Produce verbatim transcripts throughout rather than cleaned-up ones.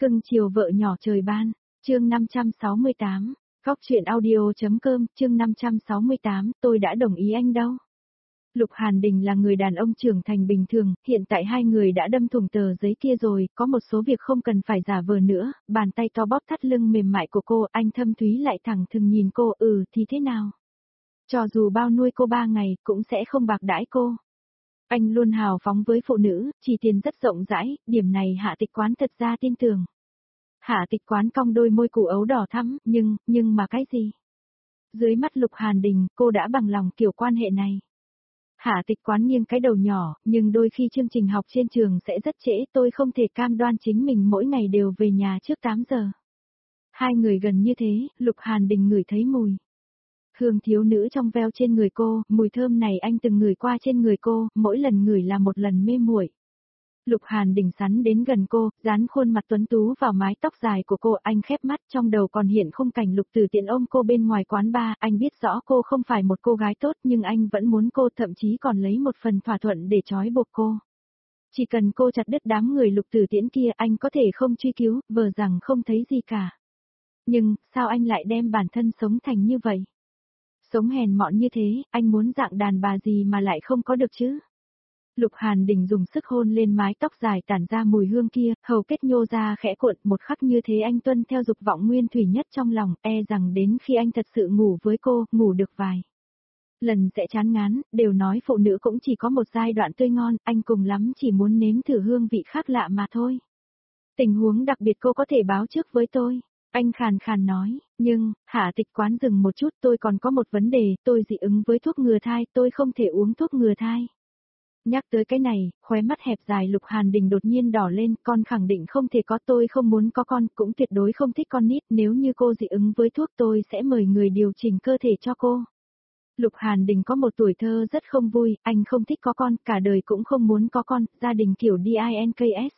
Cưng chiều vợ nhỏ trời ban, chương năm trăm sáu mươi tám, Góc truyện audio.com, chương năm trăm sáu mươi tám, tôi đã đồng ý anh đâu. Lục Hàn Đình là người đàn ông trưởng thành bình thường, hiện tại hai người đã đâm thủng tờ giấy kia rồi, có một số việc không cần phải giả vờ nữa, bàn tay to bóp thắt lưng mềm mại của cô, anh thâm thúy lại thẳng thừng nhìn cô, ừ thì thế nào? Cho dù bao nuôi cô ba ngày, cũng sẽ không bạc đãi cô. Anh luôn hào phóng với phụ nữ, chỉ tiền rất rộng rãi, điểm này Hạ Tịch Quán thật ra tin tưởng. Hạ Tịch Quán cong đôi môi củ ấu đỏ thắm, nhưng, nhưng mà cái gì? Dưới mắt Lục Hàn Đình, cô đã bằng lòng kiểu quan hệ này. Hạ Tịch Quán nghiêng cái đầu nhỏ, nhưng đôi khi chương trình học trên trường sẽ rất trễ, tôi không thể cam đoan chính mình mỗi ngày đều về nhà trước tám giờ. Hai người gần như thế, Lục Hàn Đình ngửi thấy mùi. Hương thiếu nữ trong veo trên người cô, mùi thơm này anh từng ngửi qua trên người cô, mỗi lần ngửi là một lần mê muội. Lục Hàn Đình sắn đến gần cô, dán khuôn mặt tuấn tú vào mái tóc dài của cô, anh khép mắt, trong đầu còn hiện khung cảnh Lục Tử Tiện ôm cô bên ngoài quán bar, anh biết rõ cô không phải một cô gái tốt nhưng anh vẫn muốn cô, thậm chí còn lấy một phần thỏa thuận để trói buộc cô. Chỉ cần cô chặt đứt đám người Lục Tử Tiễn kia, anh có thể không truy cứu, vờ rằng không thấy gì cả. Nhưng, sao anh lại đem bản thân sống thành như vậy? Sống hèn mọn như thế, anh muốn dạng đàn bà gì mà lại không có được chứ? Lục Hàn Đình dùng sức hôn lên mái tóc dài tản ra mùi hương kia, hầu kết nhô ra khẽ cuộn, một khắc như thế anh tuân theo dục vọng nguyên thủy nhất trong lòng, e rằng đến khi anh thật sự ngủ với cô, ngủ được vài lần sẽ chán ngán, đều nói phụ nữ cũng chỉ có một giai đoạn tươi ngon, anh cùng lắm chỉ muốn nếm thử hương vị khác lạ mà thôi. Tình huống đặc biệt cô có thể báo trước với tôi. Anh khàn khàn nói, nhưng, Hạ Tịch Quán dừng một chút, tôi còn có một vấn đề, tôi dị ứng với thuốc ngừa thai, tôi không thể uống thuốc ngừa thai. Nhắc tới cái này, khóe mắt hẹp dài Lục Hàn Đình đột nhiên đỏ lên, con khẳng định không thể có, tôi không muốn có con, cũng tuyệt đối không thích con nít, nếu như cô dị ứng với thuốc tôi sẽ mời người điều chỉnh cơ thể cho cô. Lục Hàn Đình có một tuổi thơ rất không vui, anh không thích có con, cả đời cũng không muốn có con, gia đình kiểu DINKS.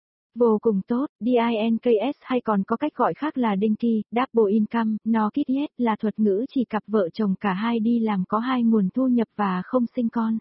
Vô cùng tốt, DINKS hay còn có cách gọi khác là Dinky, Double Income, No Kids Yet là thuật ngữ chỉ cặp vợ chồng cả hai đi làm có hai nguồn thu nhập và không sinh con.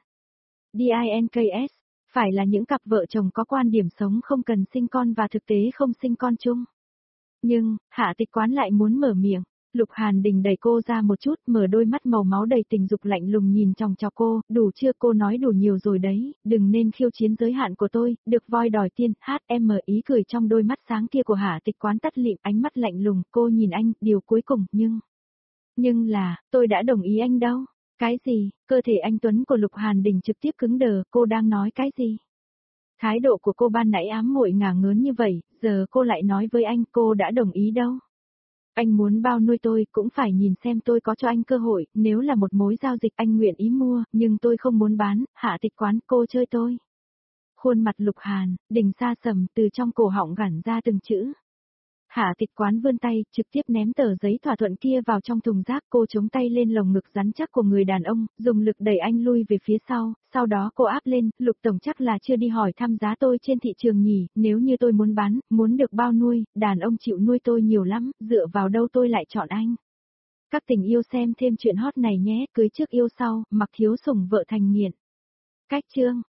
DINKS, phải là những cặp vợ chồng có quan điểm sống không cần sinh con và thực tế không sinh con chung. Nhưng, Hạ Tịch Quán lại muốn mở miệng. Lục Hàn Đình đẩy cô ra một chút, mở đôi mắt màu máu đầy tình dục lạnh lùng nhìn chòng chọc cô, đủ chưa, cô nói đủ nhiều rồi đấy, đừng nên khiêu chiến giới hạn của tôi, được voi đòi tiên, hát em ý cười trong đôi mắt sáng kia của Hạ Tịch Quán tắt lịm, ánh mắt lạnh lùng, cô nhìn anh, điều cuối cùng, nhưng, nhưng là, tôi đã đồng ý anh đâu, cái gì, cơ thể anh Tuấn của Lục Hàn Đình trực tiếp cứng đờ, cô đang nói cái gì? Thái độ của cô ban nãy ám muội ngả ngớn như vậy, giờ cô lại nói với anh cô đã đồng ý đâu. Anh muốn bao nuôi tôi cũng phải nhìn xem tôi có cho anh cơ hội, nếu là một mối giao dịch anh nguyện ý mua, nhưng tôi không muốn bán, Hạ Tịch Quán, cô chơi tôi. Khuôn mặt Lục Hàn, Đình xa sầm từ trong cổ họng gằn ra từng chữ. Hạ Tịch Quán vươn tay, trực tiếp ném tờ giấy thỏa thuận kia vào trong thùng rác, cô chống tay lên lồng ngực rắn chắc của người đàn ông, dùng lực đẩy anh lui về phía sau, sau đó cô áp lên, Lục Tổng chắc là chưa đi hỏi thăm giá tôi trên thị trường nhỉ, nếu như tôi muốn bán, muốn được bao nuôi, đàn ông chịu nuôi tôi nhiều lắm, dựa vào đâu tôi lại chọn anh. Các tình yêu xem thêm chuyện hot này nhé, cưới trước yêu sau, mặc thiếu sủng vợ thành nghiện. Cách chương